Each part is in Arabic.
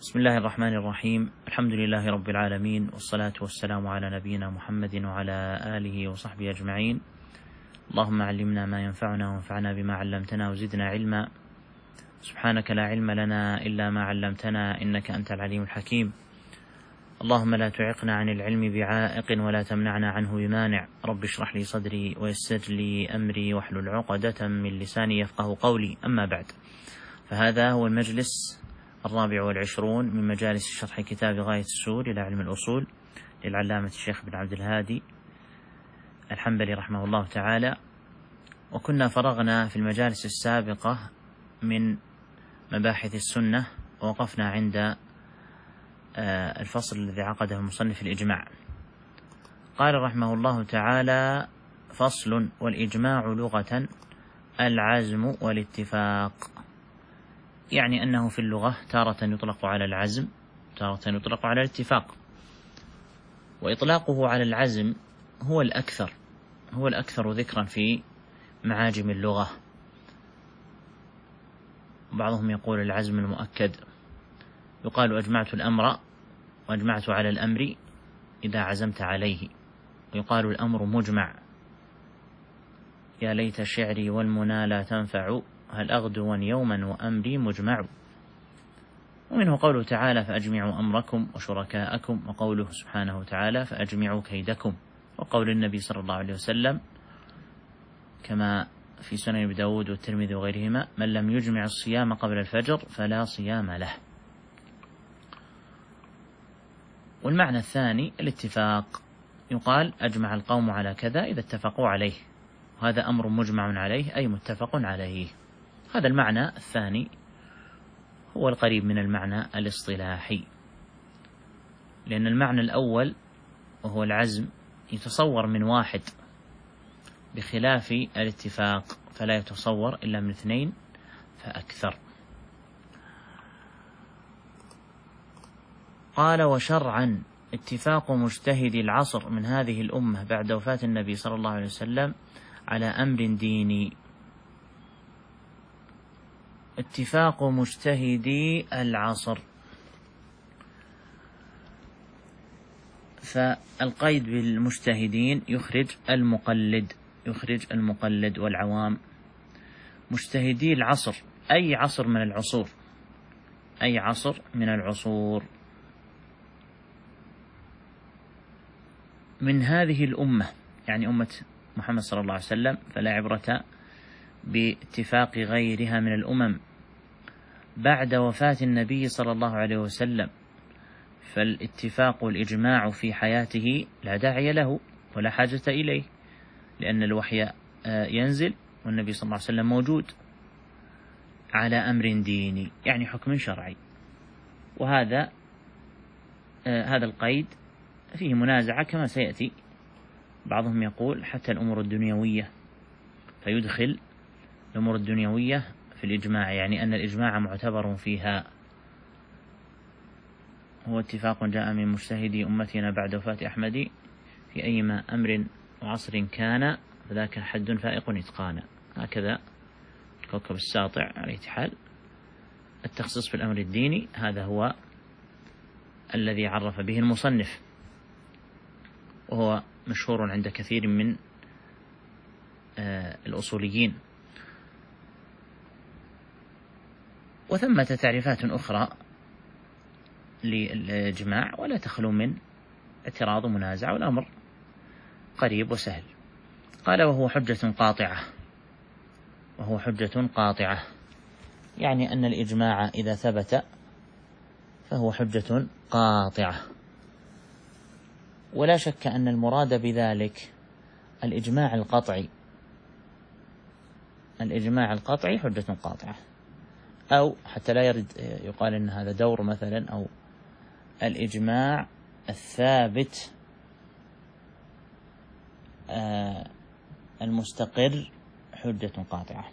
بسم الله الرحمن الرحيم. الحمد لله رب العالمين، والصلاة والسلام على نبينا محمد وعلى آله وصحبه أجمعين. اللهم علمنا ما ينفعنا وانفعنا بما علمتنا وزدنا علما. سبحانك لا علم لنا إلا ما علمتنا إنك أنت العليم الحكيم. اللهم لا تعقنا عن العلم بعائق ولا تمنعنا عنه بمانع. رب اشرح لي صدري ويسر لي أمري واحلل عقدة من لساني يفقه قولي. أما بعد، فهذا هو المجلس 24 من مجالس شرح كتاب غاية السور إلى علم الأصول للعلامة الشيخ بن عبد الهادي الحنبلي رحمه الله تعالى. وكنا فرغنا في المجالس السابقة من مباحث السنة، ووقفنا عند الفصل الذي عقده المصنف الإجماع. قال رحمه الله تعالى: فصل: والإجماع لغة العزم والاتفاق. يعني أنه في اللغة تارة يطلق على العزم، تارة يطلق على الاتفاق. وإطلاقه على العزم هو الأكثر ذكرا في معاجم اللغة. بعضهم يقول العزم المؤكد، يقال أجمعت الأمر وأجمعت على الأمر إذا عزمت عليه. ويقال الأمر مجمع، يا ليت شعري والمنى لا تنفع، هل أغدوا يوما وأمري مجمع. ومنه قوله تعالى: فأجمعوا أمركم وشركاءكم، وقوله سبحانه وتعالى: فأجمعوا كيدكم، وقول النبي صلى الله عليه وسلم كما في سنن أبي داود والترمذي وغيرهما: من لم يجمع الصيام قبل الفجر فلا صيام له. والمعنى الثاني الاتفاق، يقال أجمع القوم على كذا إذا اتفقوا عليه، وهذا أمر مجمع عليه أي متفق عليه. هذا المعنى الثاني هو القريب من المعنى الاصطلاحي، لأن المعنى الأول وهو العزم يتصور من واحد، بخلاف الاتفاق فلا يتصور إلا من اثنين فأكثر. قال: وشرعا اتفاق مجتهد العصر من هذه الأمة بعد وفاة النبي صلى الله عليه وسلم على أمر ديني. اتفاق مجتهدي العصر، فالقيد بالمجتهدين يخرج المقلد والعوام. مجتهدي العصر أي عصر من العصور، من هذه الأمة يعني أمة محمد صلى الله عليه وسلم، فلا عبرة باتفاق غيرها من الأمم بعد وفاة النبي صلى الله عليه وسلم. فالاتفاق والإجماع في حياته لا داعي له ولا حاجة إليه، لأن الوحي ينزل والنبي صلى الله عليه وسلم موجود على أمر ديني، يعني حكم شرعي. وهذا القيد فيه منازعة كما سيأتي. بعضهم يقول حتى الأمور الدنيوية، فيدخل الأمور الدنيوية في الإجماع، يعني أن الإجماع معتبر فيها. هو اتفاق جاء من مجتهدي أمتنا بعد وفاة أحمد في أيما أمر وعصر كان، فذاك حد فائق إتقانا. هكذا الكوكب الساطع على حال. التخصيص في الأمر الديني هذا هو الذي عرف به المصنف، وهو مشهور عند كثير من الأصوليين. وثمة تعريفات أخرى للإجماع ولا تخلو من اعتراض ومنازع، والأمر قريب وسهل. قال: وهو حجة قاطعة، يعني أن الإجماع إذا ثبت فهو حجة قاطعة. ولا شك أن المراد بذلك الإجماع القطعي حجة قاطعة، أو حتى لا يرد يقال أن هذا دور مثلا، أو الإجماع الثابت المستقر حجة قاطعة،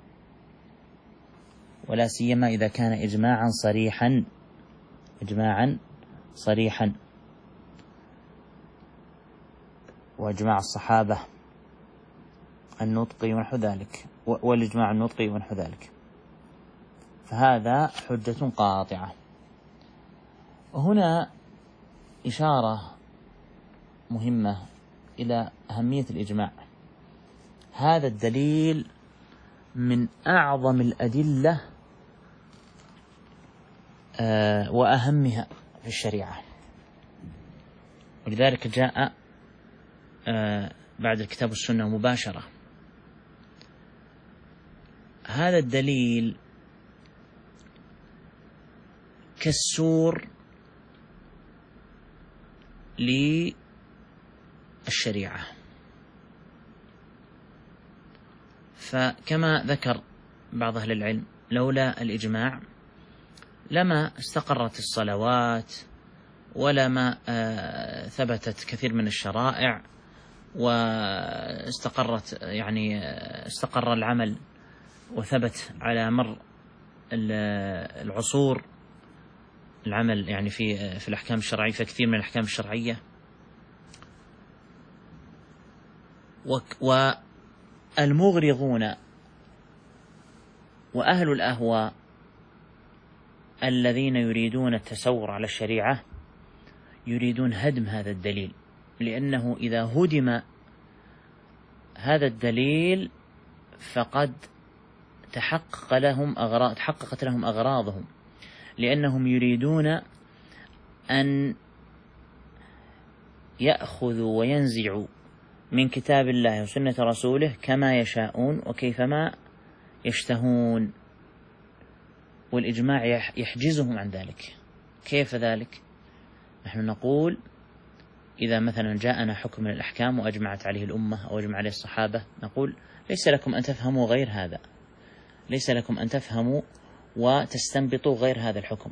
ولا سيما إذا كان إجماعا صريحا، وإجماع الصحابة النطقي ونحو ذلك، والإجماع النطقي ونحو ذلك، فهذا حجة قاطعة. هنا إشارة مهمة إلى أهمية الإجماع. هذا الدليل من أعظم الأدلة وأهمها في الشريعة، ولذلك جاء بعد الكتاب والسنة مباشرة. هذا الدليل كالسور للشريعة، فكما ذكر بعض أهل العلم لولا الإجماع لما استقرت الصلوات، ولما ثبتت كثير من الشرائع، واستقرت استقر العمل وثبت على مر العصور العمل في الأحكام الشرعية، في كثير من الأحكام الشرعية. والمغرضون وأهل الأهواء الذين يريدون التسور على الشريعة يريدون هدم هذا الدليل، لأنه إذا هدم هذا الدليل فقد تحققت لهم أغراضهم، لأنهم يريدون أن يأخذوا وينزعوا من كتاب الله وسنة رسوله كما يشاءون وكيفما يشتهون، والإجماع يحجزهم عن ذلك. كيف ذلك؟ نحن نقول إذا مثلا جاءنا حكم من الأحكام وأجمعت عليه الأمة أو أجمع عليه الصحابة، نقول ليس لكم أن تفهموا غير هذا، ليس لكم أن تفهموا وتستنبطوا غير هذا الحكم،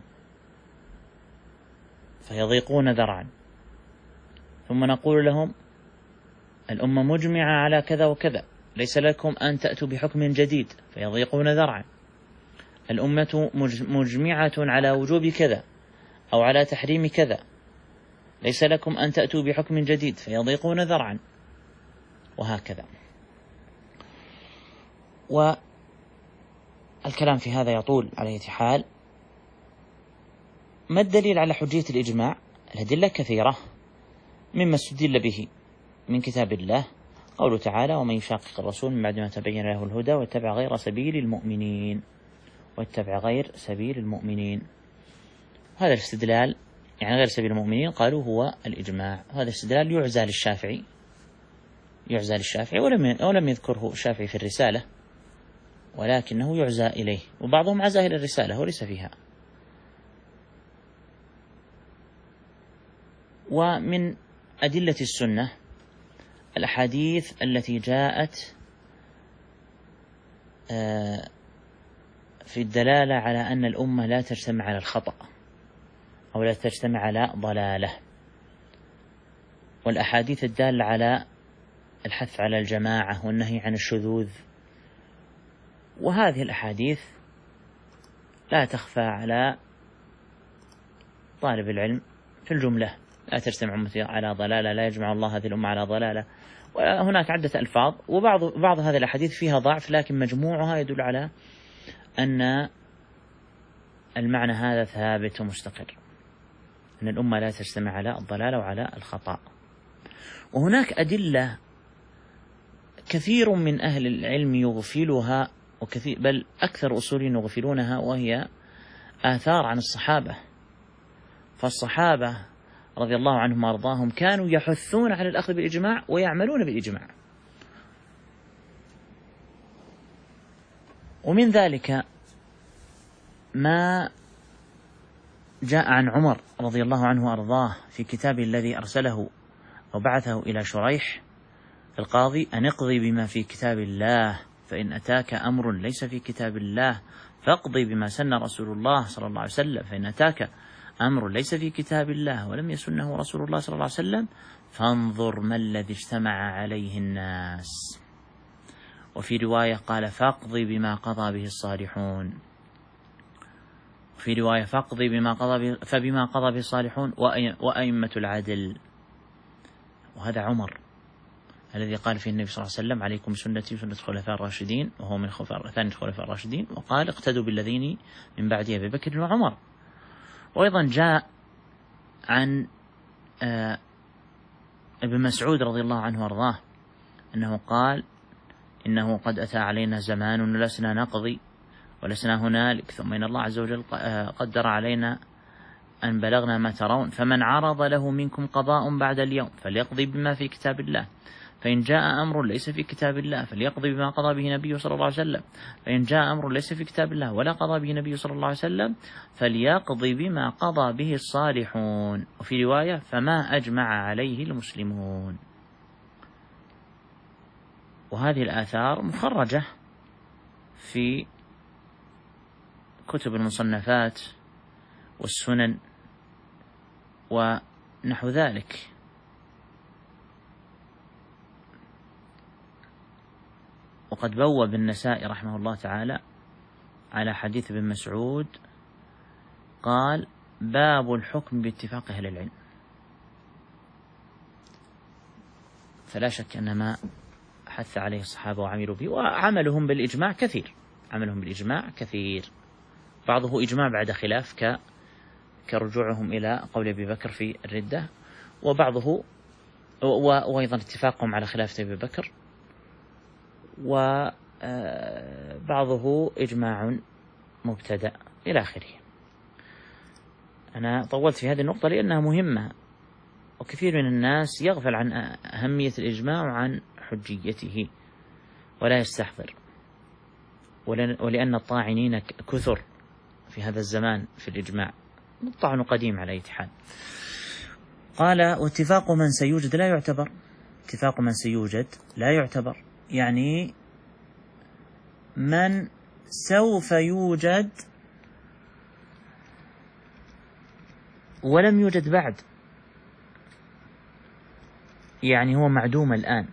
فيضيقون ذرعا. ثم نقول لهم الأمة مجمعة على كذا وكذا، ليس لكم أن تأتوا بحكم جديد، فيضيقون ذرعا. الأمة مجمعة على وجوب كذا أو على تحريم كذا، ليس لكم أن تأتوا بحكم جديد، فيضيقون ذرعا، وهكذا. والكلام في هذا يطول على أي حال. ما الدليل على حجية الإجماع؟ الأدلة كثيرة، مما استدل به من كتاب الله قوله تعالى: ومن يشاقق الرسول من بعد ما تبين له الهدى واتبع غير سبيل المؤمنين، واتبع غير سبيل المؤمنين. هذا الاستدلال غير سبيل المؤمنين قالوا هو الإجماع. هذا الاستدلال يعزى للشافعي ولم يذكره الشافعي في الرسالة، ولكنه يعزى إليه، وبعضهم عزاه إلى الرسالة وليس فيها. ومن أدلة السنة الأحاديث التي جاءت في الدلالة على أن الأمة لا تجتمع على الخطأ أو لا تجتمع على ضلالة، والأحاديث الدالة على الحث على الجماعة والنهي عن الشذوذ. وهذه الأحاديث لا تخفى على طالب العلم في الجملة: لا تجتمع أمتي على ضلالة، لا يجمع الله هذه الأمة على ضلالة. وهناك عدة ألفاظ، وبعض هذه الأحاديث فيها ضعف، لكن مجموعها يدل على أن المعنى هذا ثابت ومستقر، أن الأمة لا تجتمع على الضلالة وعلى الخطأ. وهناك أدلة كثير من أهل العلم يغفلها، بل أكثر أصولين يغفلونها، وهي آثار عن الصحابة. فالصحابة رضي الله عنهم وأرضاهم كانوا يحثون على الأخذ بالإجماع ويعملون بالإجماع. ومن ذلك ما جاء عن عمر رضي الله عنه وأرضاه في كتابه الذي أرسله أو بعثه إلى شريح القاضي: أن اقضي بما في كتاب الله، فإن أتاك أمر ليس في كتاب الله فاقضي بما سن رسول الله صلى الله عليه وسلم، فإن أتاك أمر ليس في كتاب الله ولم يسنه رسول الله صلى الله عليه وسلم فانظر ما الذي اجتمع عليه الناس. وفي رواية قال: فاقضي بما قضى به الصالحون. وفي رواية: فبما قضى به الصالحون وأئمة العدل. وهذا عمر الذي قال فيه النبي صلى الله عليه وسلم: عليكم بسنتي وسنة الخلفاء الراشدين، وهو من ثاني الخلفاء الراشدين. وقال: اقتدوا بالذين من بعد أبي بكر وعمر. وأيضا جاء عن ابن مسعود رضي الله عنه وارضاه أنه قال: إنه قد أتى علينا زمان لسنا نقضي ولسنا هنالك، ثم إن الله عز وجل قدر علينا أن بلغنا ما ترون، فمن عرض له منكم قضاء بعد اليوم فليقضي بما في كتاب الله، فإن جاء أمر ليس في كتاب الله فليقضي بما قضى به نبيه صلى الله عليه وسلم، فإن جاء أمر ليس في كتاب الله ولا قضى به نبيه صلى الله عليه وسلم فليقضي بما قضى به الصالحون. وفي رواية: فما أجمع عليه المسلمون. وهذه الآثار مخرجة في كتب المصنفات والسنن ونحو ذلك. وقد بوب النسائي رحمه الله تعالى على حديث ابن مسعود قال: باب الحكم باتفاق أهل العلم. فلا شك أن ما حث عليه الصحابة وعملوا به، وعملهم بالإجماع كثير، عملهم بالإجماع كثير، بعضه إجماع بعد خلاف كرجوعهم إلى قول أبي بكر في الردة، وبعضه وأيضا اتفاقهم على خلافة أبي بكر، وبعضه إجماع مبتدأ إلى آخره. أنا طولت في هذه النقطة لأنها مهمة، وكثير من الناس يغفل عن أهمية الإجماع وعن حجيته ولا يستحضر، ولأن الطاعنين كثر في هذا الزمان في الإجماع، الطعن قديم على أي حال. قال: واتفاق من سيوجد لا يعتبر. اتفاق من سيوجد لا يعتبر، يعني من سوف يوجد ولم يوجد بعد، يعني هو معدوم الآن.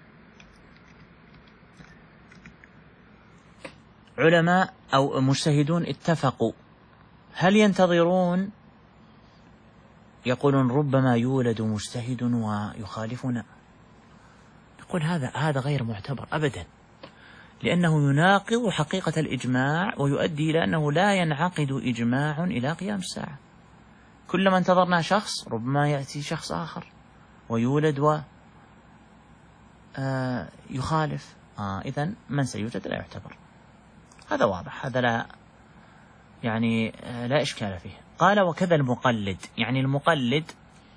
علماء أو مجتهدون اتفقوا، هل ينتظرون؟ يقولون: ربما يولد مجتهد ويخالفنا. يقول هذا غير معتبر أبدا، لأنه يناقض حقيقة الإجماع ويؤدي إلى أنه لا ينعقد إجماع إلى قيام الساعة. كلما انتظرنا شخص ربما يأتي شخص آخر ويولد ويخالف. إذن من سيوجد لا يعتبر. هذا واضح، هذا لا إشكال فيه. قال: وكذا المقلد، يعني المقلد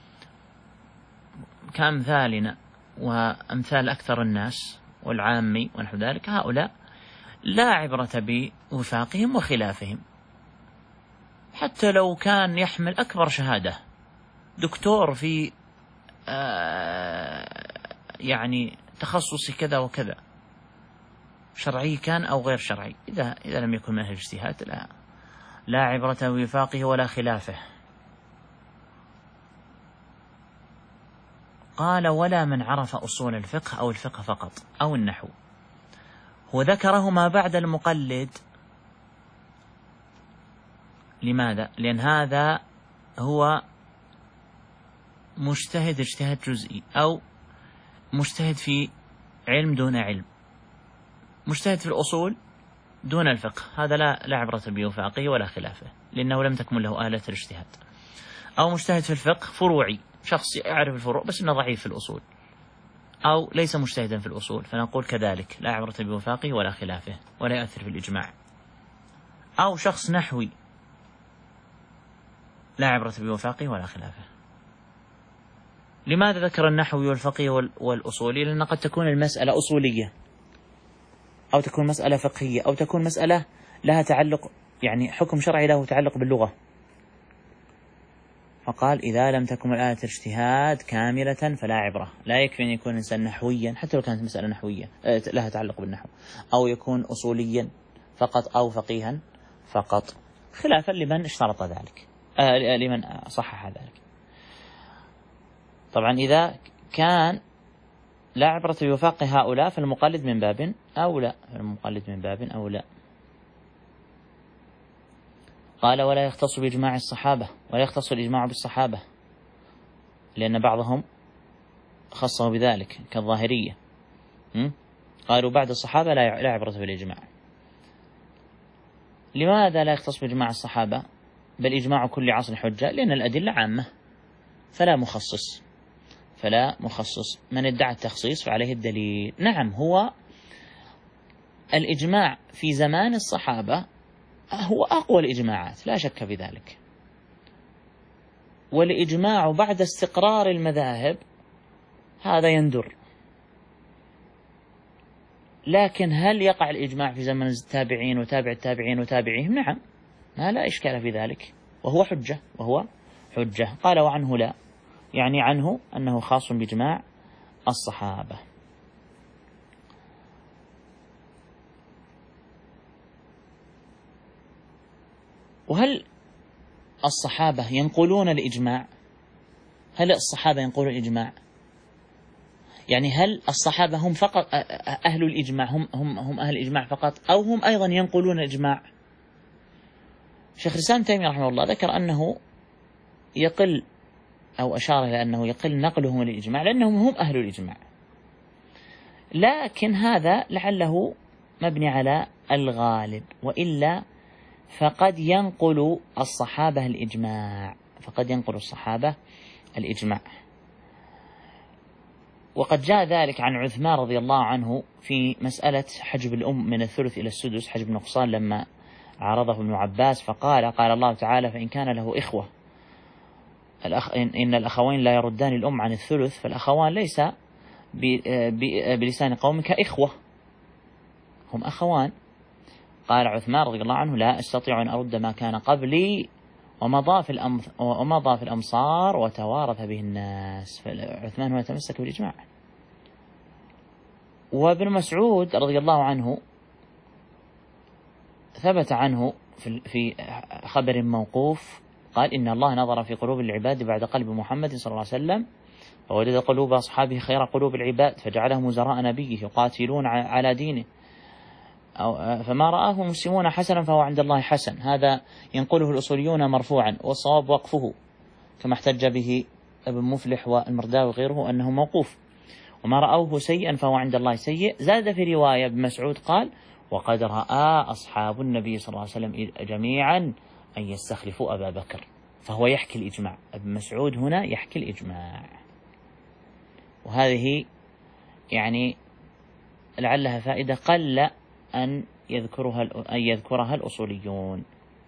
كأمثالنا وأمثال أكثر الناس والعامي ونحو ذلك، هؤلاء لا عبرة بوفاقهم وخلافهم، حتى لو كان يحمل أكبر شهادة، دكتور في تخصص كذا وكذا، شرعي كان أو غير شرعي، إذا لم يكن من أهل الاجتهاد لا عبرة بوفاقه ولا خلافه. قال: ولا من عرف أصول الفقه أو الفقه فقط أو النحو. هو ذكرهما بعد المقلد، لماذا؟ لأن هذا هو مجتهد اجتهاد جزئي، أو مجتهد في علم دون علم، مجتهد في الأصول دون الفقه، هذا لا عبرة بوفاقه ولا خلافه، لأنه لم تكن له آلة الاجتهاد. أو مجتهد في الفقه فروعي، شخص يعرف الفروع بس إنه ضعيف في الأصول، أو ليس مجتهدا في الأصول، فنقول كذلك لا عبرة بوفاقه ولا خلافه ولا يؤثر في الإجماع. أو شخص نحوي لا عبرة بوفاقه ولا خلافه. لماذا ذكر النحوي والفقيه والأصولي؟ لأن قد تكون المسألة أصولية، أو تكون مسألة فقهية، أو تكون مسألة لها تعلق، حكم شرعي له تعلق باللغة. فقال: إذا لم تكن الآية اجتهاد كاملة فلا عبرة. لا يكفي أن يكون الإنسان نحويا حتى لو كانت مسألة نحوية لها تعلق بالنحو، أو يكون أصوليا فقط أو فقيها فقط، خلافا لمن اشترط ذلك، لمن صحح ذلك. طبعا إذا كان لا عبرة بوفاق هؤلاء فالمقلد من باب أولى، قال: ولا يختص بإجماع الصحابة، ولا يختص الإجماع بالصحابة، لأن بعضهم خصه بذلك كالظاهرية، قالوا بعد الصحابة لا عبرة بالإجماع. لماذا لا يختص بإجماع الصحابة بل إجماع كل عصر حجة؟ لأن الأدلة عامة، فلا مخصص. من ادعى التخصيص فعليه الدليل. نعم، هو الإجماع في زمان الصحابة هو أقوى الإجماعات لا شك في ذلك، والإجماع بعد استقرار المذاهب هذا يندر. لكن هل يقع الإجماع في زمن التابعين وتابع التابعين وتابعيهم؟ نعم، ما لا إشكال في ذلك، وهو حجة. قال وعنه لا، يعني عنه أنه خاص بإجماع الصحابة. وهل الصحابة ينقلون الإجماع؟ هل الصحابة ينقلون الإجماع؟ يعني هل الصحابة هم فقط أهل الإجماع، هم أهل الإجماع فقط، أو هم أيضا ينقلون الإجماع؟ شيخ الإسلام تيمية رحمه الله ذكر أنه يقل، أو أشار إلى أنه يقل نقلهم للإجماع لأنهم هم أهل الإجماع، لكن هذا لعله مبني على الغالب، وإلا فقد ينقل الصحابة الإجماع. وقد جاء ذلك عن عثمان رضي الله عنه في مسألة حجب الأم من الثلث إلى السدس، حجب نقصان، لما عارضه ابن عباس فقال الله تعالى: فإن كان له إخوة، إن الأخوين لا يردان الأم عن الثلث، فالأخوان ليس بلسان قومك كإخوة، هم أخوان. قال عثمان رضي الله عنه: لا أستطيع أن أرد ما كان قبلي ومضى في الأمصار وتوارث به الناس. فعثمان هو يتمسك بالإجماع. وابن مسعود رضي الله عنه ثبت عنه في خبر موقوف قال: إن الله نظر في قلوب العباد بعد قلب محمد صلى الله عليه وسلم فوجد قلوب أصحابه خير قلوب العباد فجعلهم وزراء نبيه يقاتلون على دينه، فما رآه المسلمون حسنا فهو عند الله حسن. هذا ينقله الأصوليون مرفوعا، والصواب وقفه كما احتج به ابن مفلح والمرداوي وغيره أنه موقوف. وما رأوه سيئا فهو عند الله سيء. زاد في رواية ابن مسعود قال: وقد رأى أصحاب النبي صلى الله عليه وسلم جميعا أن يستخلفوا أبا بكر. فهو يحكي الإجماع، ابن مسعود هنا يحكي الإجماع، وهذه يعني لعلها فائدة قل أن يذكرها الأصوليون.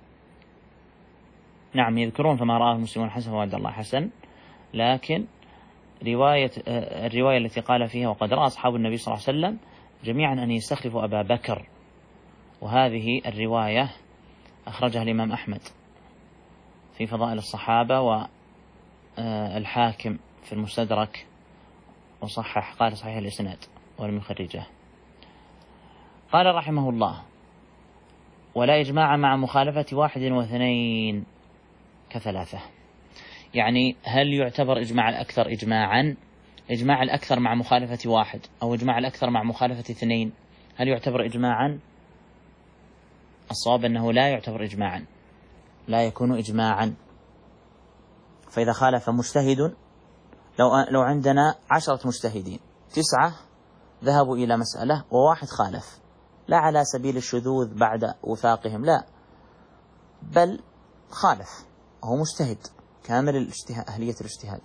نعم يذكرون فما رآه المسلمون حسن فهو عند الله حسن، لكن الرواية التي قال فيها وقد رأى أصحاب النبي صلى الله عليه وسلم جميعا أن يستخلفوا أبا بكر، وهذه الرواية أخرجها الإمام أحمد في فضائل الصحابة، والحاكم في المستدرك، وصحح قال صحيح الإسناد ولم يخرجه. قال رحمه الله: ولا إجماع مع مخالفة 1 و2 كثلاثة. يعني هل يعتبر إجماع الأكثر إجماعا؟ إجماع الأكثر مع مخالفة 1 أو إجماع الأكثر مع مخالفة 2 هل يعتبر إجماعا؟ الصواب أنه لا يعتبر إجماعا، لا يكون إجماعا. فإذا خالف مجتهد، لو عندنا 10 مجتهدين 9 ذهبوا إلى مسألة و1 خالف، لا على سبيل الشذوذ بعد وفاقهم، لا، بل خالف، هو مجتهد كامل أهلية الاجتهاد،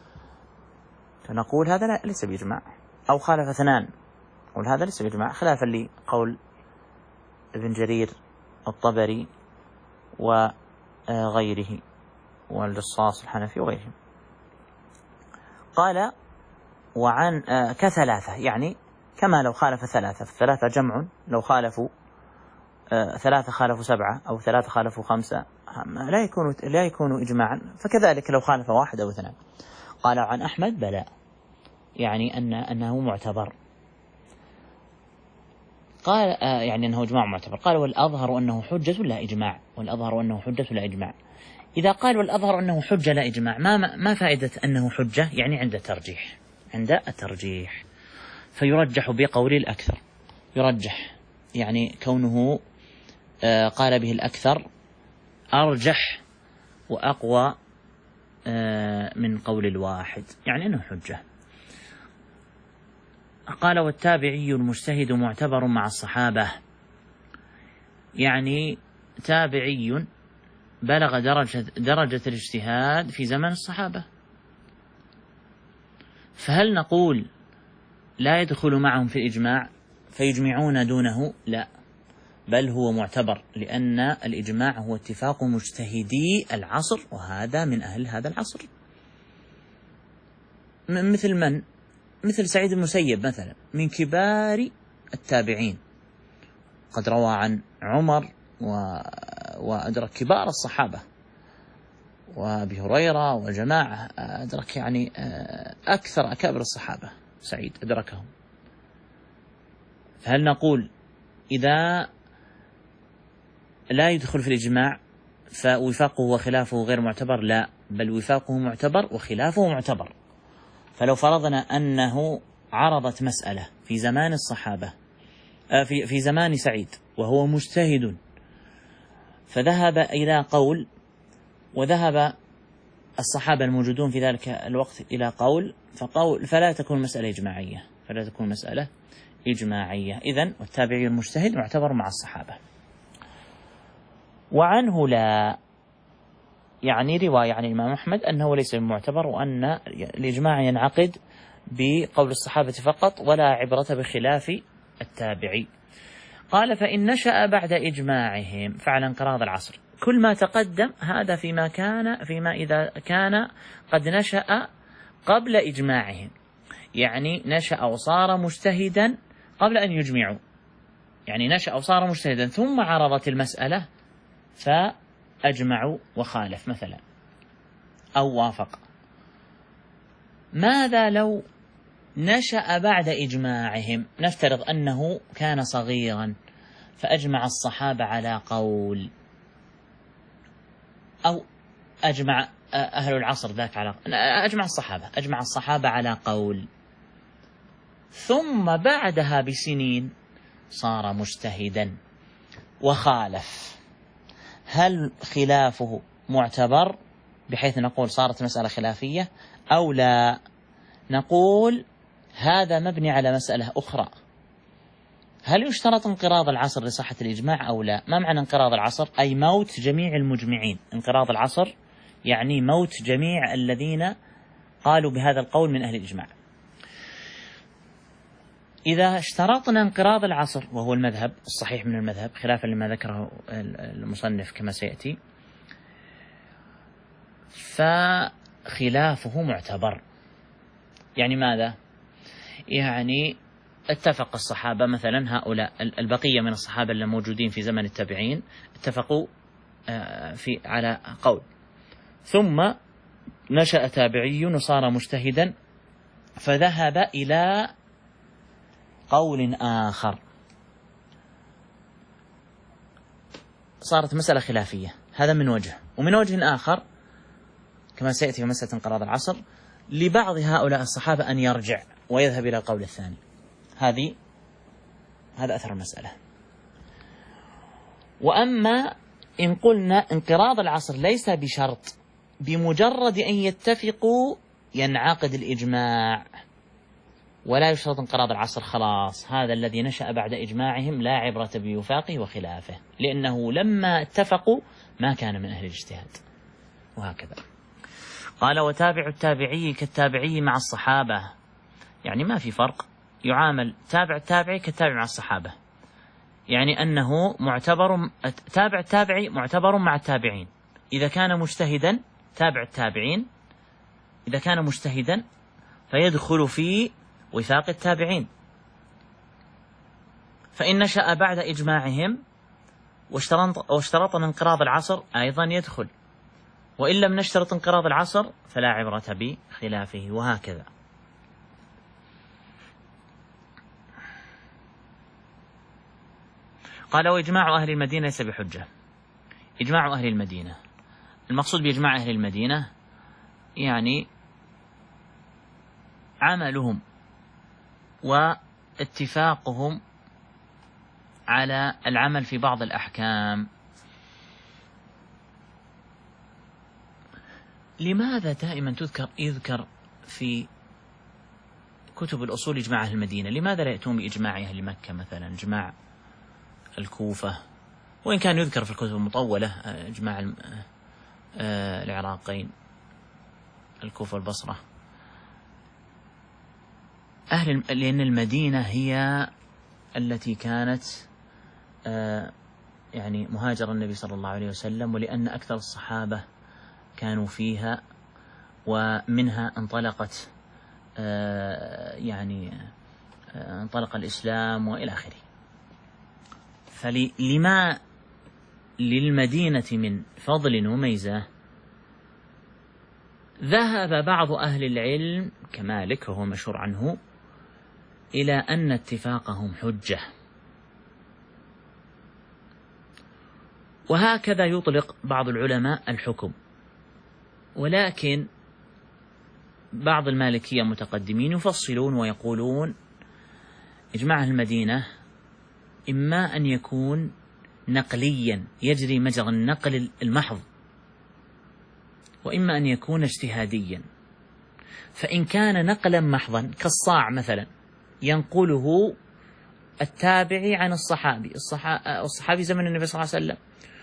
فنقول هذا ليس بإجماع. أو خالف 2 نقول هذا ليس بإجماع، خلافا لقول ابن جرير الطبري وغيره والجصاص الحنفي وغيرهم. قال: وعن كثلاثة، يعني كما لو خالف 3، فالثلاثة جمع، لو خالفوا 3 خالفوا 7 أو 3 خالفوا 5 لا يكون إجماعا، فكذلك لو خالف 1 أو 2. قال: عن أحمد بلى، يعني أنه معتبر. قال يعني أنه إجماع معتبر. قال: والأظهر أنه حجة لا إجماع. والأظهر أنه حجة لا إجماع. إذا قال والأظهر أنه حجة لا إجماع، ما فائدة أنه حجة؟ يعني عند الترجيح فيرجح بقول الأكثر، يرجح يعني كونه قال به الأكثر أرجح وأقوى من قول الواحد، يعني أنه حجة. قال: والتابعي المجتهد معتبر مع الصحابة، يعني تابعي بلغ درجة الاجتهاد في زمن الصحابة، فهل نقول لا يدخل معهم في الإجماع فيجمعون دونه؟ لا، بل هو معتبر، لأن الإجماع هو اتفاق مجتهدي العصر، وهذا من أهل هذا العصر. مثل من؟ مثل سعيد المسيب مثلا، من كبار التابعين، قد روى عن عمر وأدرك كبار الصحابة، وأبي هريرة وجماعة، أدرك يعني أكثر أكابر الصحابة، سعيد أدركهم. فهل نقول إذا لا يدخل في الإجماع فوفاقه وخلافه غير معتبر؟ لا، بل وفاقه معتبر وخلافه معتبر. فلو فرضنا أنه عرضت مسألة في زمان الصحابة في زمان سعيد وهو مجتهد، فذهب إلى قول، وذهب الصحابة الموجودون في ذلك الوقت إلى قول، فلا تكون مسألة إجماعية، إذن والتابعي المجتهد معتبر مع الصحابة. وعنه لا، يعني رواية عن الإمام أحمد أنه ليس معتبر، وأن الإجماع ينعقد بقول الصحابة فقط ولا عبرة بخلاف التابعي. قال: فإن نشأ بعد إجماعهم فعلى انقراض العصر. كل ما تقدم هذا فيما إذا كان قد نشأ قبل إجماعهم، يعني نشأ وصار مجتهدا قبل أن يجمعوا، يعني نشأ وصار مجتهدا ثم عرضت المسألة فأجمعوا وخالف مثلا أو وافق. ماذا لو نشأ بعد إجماعهم؟ نفترض أنه كان صغيرا فأجمع الصحابة على قول، أو أجمع أهل العصر ذاك على، أجمع الصحابة على قول، ثم بعدها بسنين صار مجتهدا وخالف، هل خلافه معتبر بحيث نقول صارت مسألة خلافية، أو لا؟ نقول هذا مبني على مسألة أخرى: هل يشترط انقراض العصر لصحة الإجماع أو لا؟ ما معنى انقراض العصر؟ أي موت جميع المجمعين. انقراض العصر يعني موت جميع الذين قالوا بهذا القول من أهل الإجماع. إذا اشترطنا انقراض العصر، وهو المذهب الصحيح من المذهب خلافا لما ذكره المصنف كما سيأتي، فخلافه معتبر. يعني ماذا؟ يعني اتفق الصحابة مثلا، هؤلاء البقية من الصحابة الموجودين في زمن التابعين اتفقوا على قول، ثم نشأ تابعي وصار مجتهدا فذهب إلى قول آخر، صارت مسألة خلافية. هذا من وجه. ومن وجه آخر كما سيأتي في مسألة انقراض العصر، لبعض هؤلاء الصحابة أن يرجع ويذهب إلى القول الثاني. هذا أثر المسألة. وأما إن قلنا انقراض العصر ليس بشرط، بمجرد أن يتفقوا ينعقد الإجماع، ولا يشترط انقراض العصر، خلاص هذا الذي نشأ بعد إجماعهم لا عبرة بوفاقه وخلافه، لأنه لما اتفقوا ما كان من أهل الاجتهاد. وهكذا قال: وتابع التابعي كالتابعي مع الصحابة. يعني ما في فرق، يعامل تابع التابعي كالتابع مع الصحابة، يعني أنه معتبر، تابع التابعي معتبر مع التابعين. إذا كان مجتهدا تابع التابعين، إذا كان مجتهدا فيدخل في وفاق التابعين. فإن نشأ بعد إجماعهم واشترطنا انقراض العصر أيضا يدخل، وإن لم نشترط انقراض العصر فلا عبرة بخلافه. وهكذا. قال: وإجماع أهل المدينة ليس بحجة. إجماع أهل المدينة، المقصود بإجماع أهل المدينة يعني عملهم واتفاقهم على العمل في بعض الأحكام. لماذا دائما يذكر في كتب الأصول إجماع أهل المدينة؟ لماذا لا يأتون بإجماع أهل مكة مثلا، إجماع الكوفة، وإن كان يذكر في الكتب المطولة إجماع العراقين، الكوفة والبصرة؟ لأن المدينة هي التي كانت يعني مهاجر النبي صلى الله عليه وسلم، ولأن أكثر الصحابة كانوا فيها، ومنها انطلقت يعني انطلق الإسلام وإلى آخره. فلما للمدينة من فضل وميزة، ذهب بعض أهل العلم كمالك وهو مشهور عنه إلى أن اتفاقهم حجة، وهكذا يطلق بعض العلماء الحكم. ولكن بعض المالكية متقدمين يفصلون ويقولون إجماع المدينة إما أن يكون نقليا يجري مجرى النقل المحض، وإما أن يكون اجتهاديا. فإن كان نقلا محضا كالصاع مثلا ينقله التابعي عن الصحابي زمن النبي صلى الله عليه وسلم،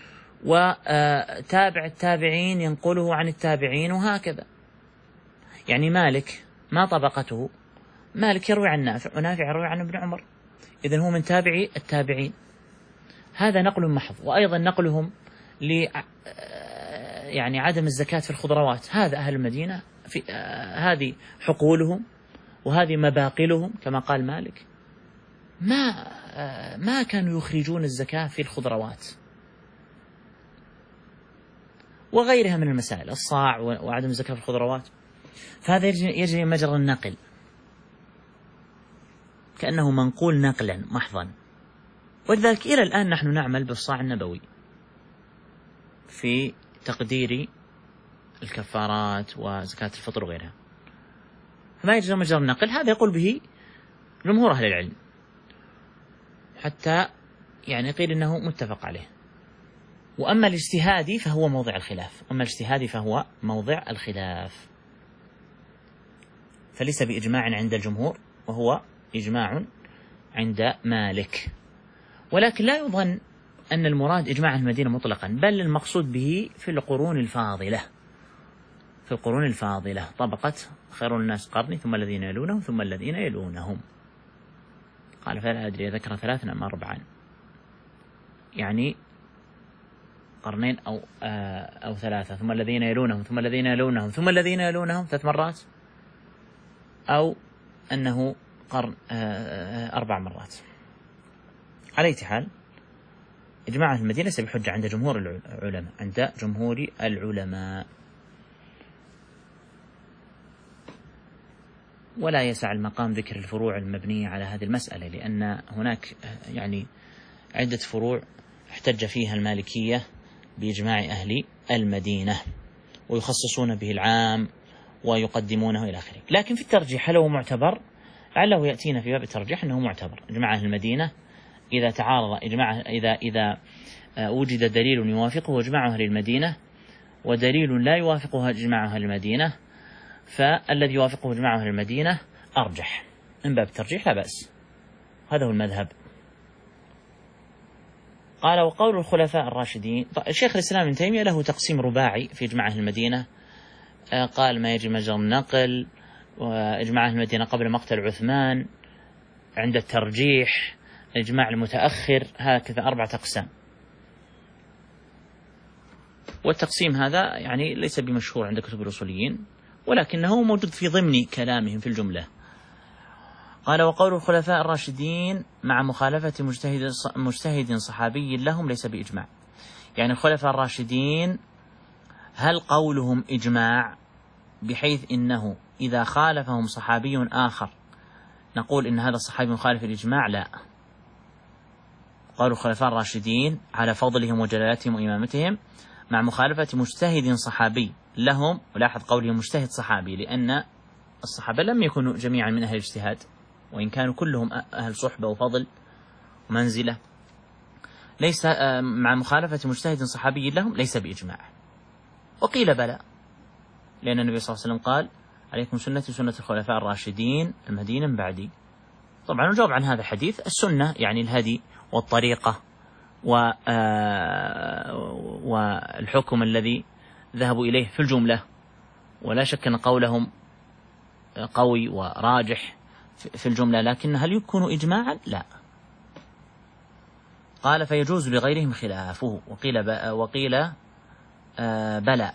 وتابع التابعين ينقله عن التابعين، وهكذا. يعني مالك ما طبقته، مالك يروي عن نافع، ونافع يروي عن ابن عمر، إذن هو من تابعي التابعين، هذا نقل محض. وأيضا نقلهم يعني عدم الزكاة في الخضروات، هذا أهل المدينة في هذه حقولهم وهذه مباقلهم كما قال مالك، ما كانوا يخرجون الزكاة في الخضروات وغيرها من المسائل، الصاع وعدم الزكاة في الخضروات. فهذا يجري مجرى النقل كأنه منقول نقلا محضا. ولذلك إلى الآن نحن نعمل بالصاع النبوي في تقدير الكفارات وزكاة الفطر وغيرها، فما يجري مجرى النقل. هذا يقول به جمهور أهل العلم، حتى يعني قيل إنه متفق عليه. وأما الاجتهادي فهو موضع الخلاف، فليس بإجماع عند الجمهور، وهو إجماع عند مالك. ولكن لا يظن أن المراد إجماع المدينة مطلقا، بل المقصود به في القرون الفاضلة، طبقت خير الناس قرني ثم الذين يلونهم ثم الذين يلونهم. قال فلا أدري ذكر 3 أم 4، يعني قرنين أو 3، ثم الذين يلونهم ثم الذين يلونهم ثم الذين يلونهم 3 مرات، أو أنه قرن 4 مرات. على أي حال إجماع المدينة ليس بحجة عند جمهور العلماء، ولا يسع المقام ذكر الفروع المبنية على هذه المسألة، لأن هناك يعني عدة فروع احتج فيها المالكية بإجماع أهل المدينة، ويخصصون به العام ويقدمونه إلى آخره. لكن في الترجيح هل هو معتبر؟ لعله يأتينا في باب الترجيح أنه معتبر إجماع أهل المدينة إذا تعارض إذا وجد دليل يوافقه إجماع أهل المدينة ودليل لا يوافقه إجماع أهل المدينة، فالذي يوافقه إجماع أهل المدينة أرجح. من باب الترجيح لا بأس، هذا هو المذهب. قال وقول الخلفاء الراشدين. شيخ الإسلام ابن تيمية له تقسيم رباعي في إجماع أهل المدينة، قال ما يجري مجرى النقل، وإجماع أهل المدينة قبل مقتل عثمان، عند الترجيح إجماع المتأخر، هكذا 4 أقسام. والتقسيم هذا يعني ليس بمشهور عند كتب الأصوليين، ولكنه موجود في ضمن كلامهم في الجملة. قال وقول الخلفاء الراشدين مع مخالفة مجتهد صحابي لهم ليس بإجماع. يعني الخلفاء الراشدين هل قولهم إجماع بحيث إنه إذا خالفهم صحابي آخر نقول إن هذا الصحابي مخالف الإجماع؟ لا، قول الخلفاء الراشدين على فضلهم وجلالتهم وإمامتهم مع مخالفة مجتهد صحابي لهم. ولاحظ قوله مجتهد صحابي، لأن الصحابة لم يكونوا جميعا من أهل الاجتهاد، وإن كانوا كلهم أهل صحبة وفضل ومنزلة. ليس مع مخالفة مجتهد صحابي لهم ليس بإجماع. وقيل بلى، لأن النبي صلى الله عليه وسلم قال عليكم سنتي وسنة الخلفاء الراشدين المهديين من بعدي. طبعا نجاوب عن هذا الحديث، السنة يعني الهدي والطريقة والحكم الذي ذهبوا إليه في الجملة، ولا شك أن قولهم قوي وراجح في الجملة، لكن هل يكون إجماعا؟ لا. قال فيجوز لغيرهم خلافه، وقيل بلى،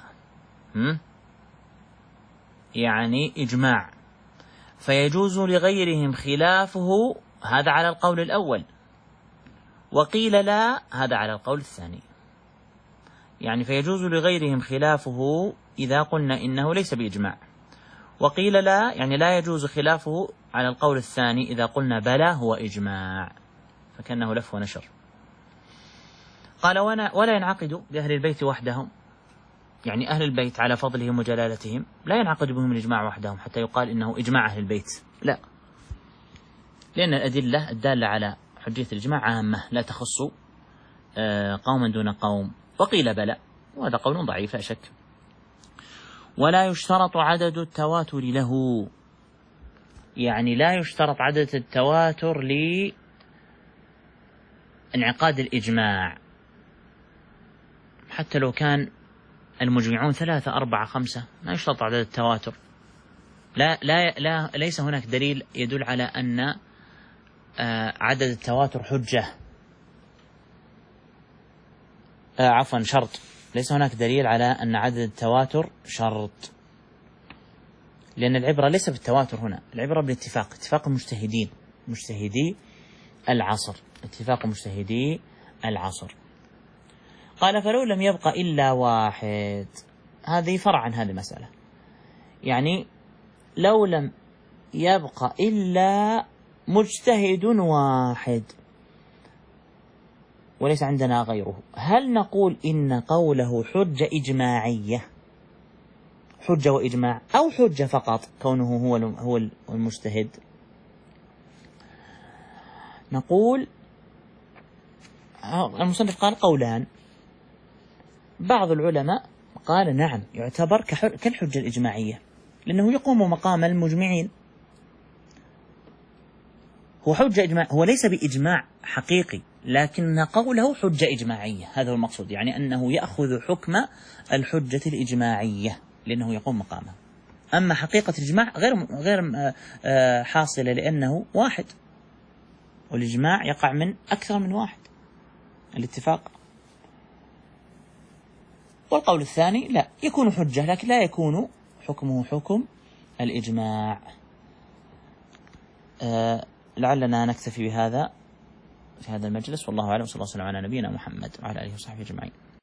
يعني إجماع، فيجوز لغيرهم خلافه، هذا على القول الأول، وقيل لا، هذا على القول الثاني. يعني فيجوز لغيرهم خلافه إذا قلنا إنه ليس بإجماع، وقيل لا، يعني لا يجوز خلافه على القول الثاني إذا قلنا بلى هو إجماع، فكأنه لف ونشر. قال ولا ينعقد بأهل البيت وحدهم، يعني أهل البيت على فضلهم وجلالتهم لا ينعقد بهم الإجماع وحدهم حتى يقال إنه إجماع أهل البيت، لا، لأن الأدلة الدالة على حجية الإجماع عامة لا تخص قوما دون قوم. وقيل بلى، وهذا قول ضعيف لا شك. ولا يشترط عدد التواتر له، يعني لا يشترط عدد التواتر لانعقاد الإجماع، حتى لو كان المجمعون 3 4 5 ما يشترط عدد التواتر. لا ليس هناك دليل يدل على أن عدد التواتر حجة، عفوا شرط، ليس هناك دليل على أن عدد التواتر شرط، لأن العبرة ليس بالتواتر هنا، العبرة بالاتفاق، اتفاق المجتهدين، مجتهدي العصر، اتفاق مجتهدي العصر. قال فلو لم يبق إلا واحد، هذه فرع عن هذه المسألة، يعني لو لم يبق إلا مجتهد واحد وليس عندنا غيره، هل نقول إن قوله حجة إجماعية، حجة وإجماع، أو حجة فقط كونه هو المجتهد؟ نقول المصنف قال قولان، بعض العلماء قال نعم يعتبر كالحجة الإجماعية، لأنه يقوم مقام المجمعين، هو حجة إجماع، هو ليس بإجماع حقيقي لكن قوله حجة إجماعية، هذا هو المقصود، يعني أنه يأخذ حكم الحجة الإجماعية لأنه يقوم مقامه. أما حقيقة الإجماع غير حاصلة، لأنه واحد، والإجماع يقع من أكثر من واحد، الاتفاق. والقول الثاني لا، يكون حجة لكن لا يكون حكمه حكم الإجماع. لعلنا نكتفي بهذا في هذا المجلس، والله أعلم، صلى الله عليه وسلم على نبينا محمد وعلى آله وصحبه أجمعين.